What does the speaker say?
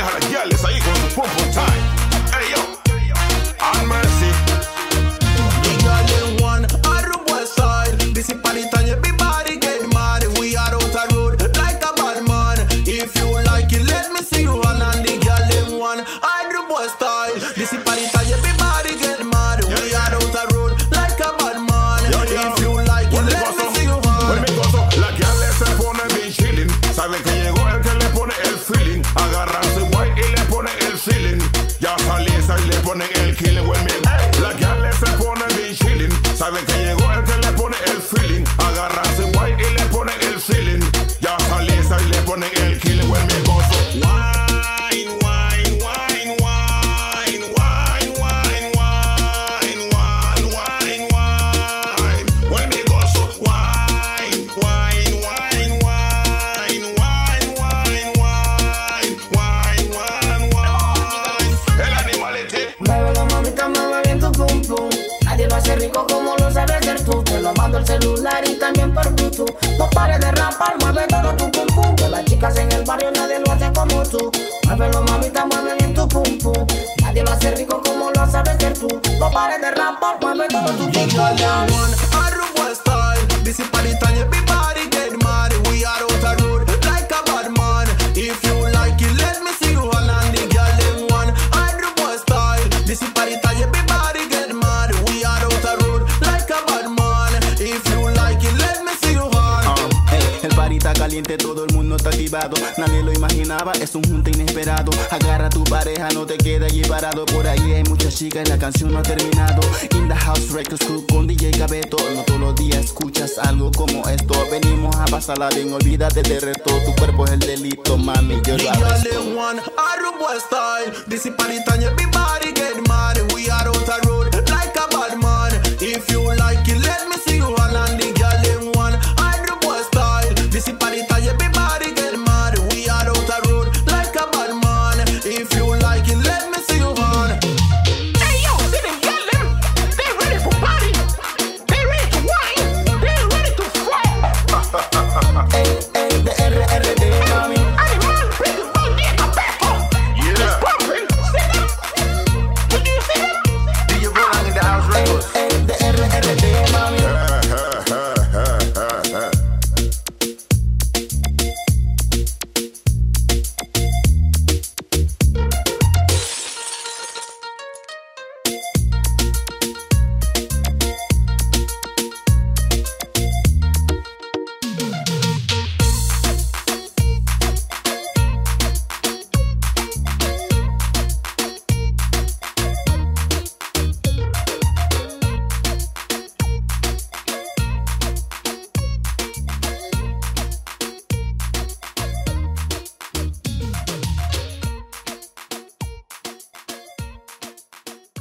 deja las guiales ahí con su pum pum time. Hey yo, and mercy. The girl them one Aruba style. This is party time, everybody get mad. We are out the road like a bad man. If you like it, let me see you on. And the girl them one Aruba style. This is party time, everybody get mad. We are out the road like a bad man. If you like it, let me see you on. La guiales se pone bien chilling. Sabe que llegó el que le pone el feeling. Agarra su white y le pone el ceiling. Ya saliza y le pone el killing. La guiales se pone bien chilling. Sabe que llegó el que le pone el feeling. Agarra su white y le pone el ceiling. Ya saliza y le pone el killing. When me gozo. Wine, wine, wine, wine, wine, wine, wine, wine, wine, wine. When me gozo. Wine, wine, wine, wine, wine, wine, wine, wine, wine, wine. El animalete. Muévelo, mamita, mueve bien tu pum pum. Nadie lo hace rico como lo sabes hacer tú. Te lo mando el celular y también por Bluetooth. No pares de rapar, mueve todo tu pum pum. Que las chicas en el barrio nadie lo hace como tú. Muévelo, mamita, mueve bien tu pum pum. Nadie lo hace rico como lo sabes hacer tú. No pares de rapar, mueve todo tu pum pum. One Aruba style. This is party time, everybody get mad. We are out the road like a bad man. If you like it, let me see you on. And the girl them one Aruba style. This is party time, everybody get mad. We are out the road like a bad man. If you like it, let me see you on. El party está caliente, todo el mundo está activado. Nadie lo imaginaba, es un junte inesperado. Agarra a tu pareja, no te queda allí parado. Por ahí hay muchas chicas y la canción no ha terminado. In the House Records Crew con DJ Cabeto. No todos los días escuchas algo como esto. Venimos a pasarla bien, olvídate del resto. Tu cuerpo es el delito, mami, yo The lo girl arresto. them one Aruba style. This is party time, everybody get mad.